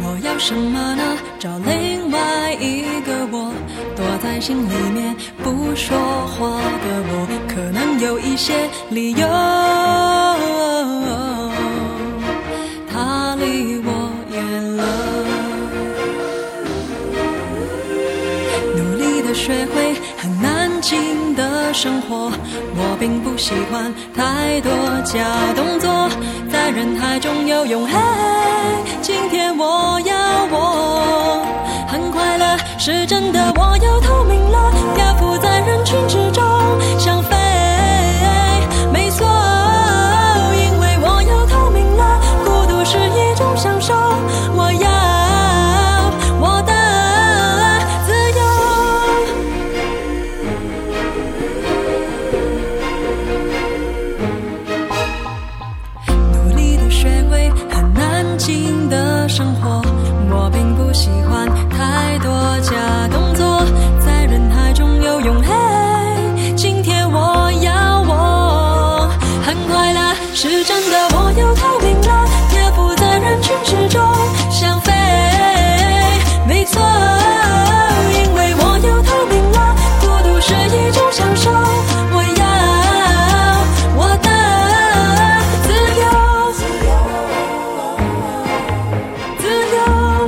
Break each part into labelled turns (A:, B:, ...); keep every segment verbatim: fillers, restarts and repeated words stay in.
A: 我要什么呢？找另外一个我，躲在心里面不说话的我，可能有一些理由，他离我远了。努力的学会很安静的生活，我并不喜欢太多假动作，在人海中游泳。嘿，今天我要我很快乐，是真的，我要透明了，漂浮在人群之中，想飞，没错，因为我要透明了，孤独是一种享受，我要我的自由。努力的学会很安静的生活，我并不喜欢太多假动作，在人海中游泳。嘿，今天我要我很快乐，是真的，我要透明了，漂浮在人群之中，想飞，没错，因为我要透明了，孤独是一种享受，我要我的自由，自由。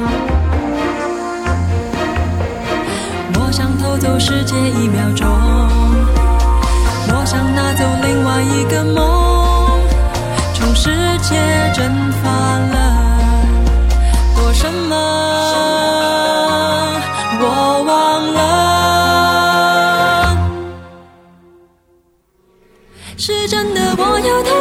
A: 我想偷走世界一秒钟，我想拿走另外一个梦，从世界蒸发了多什么，我忘了，是真的，我要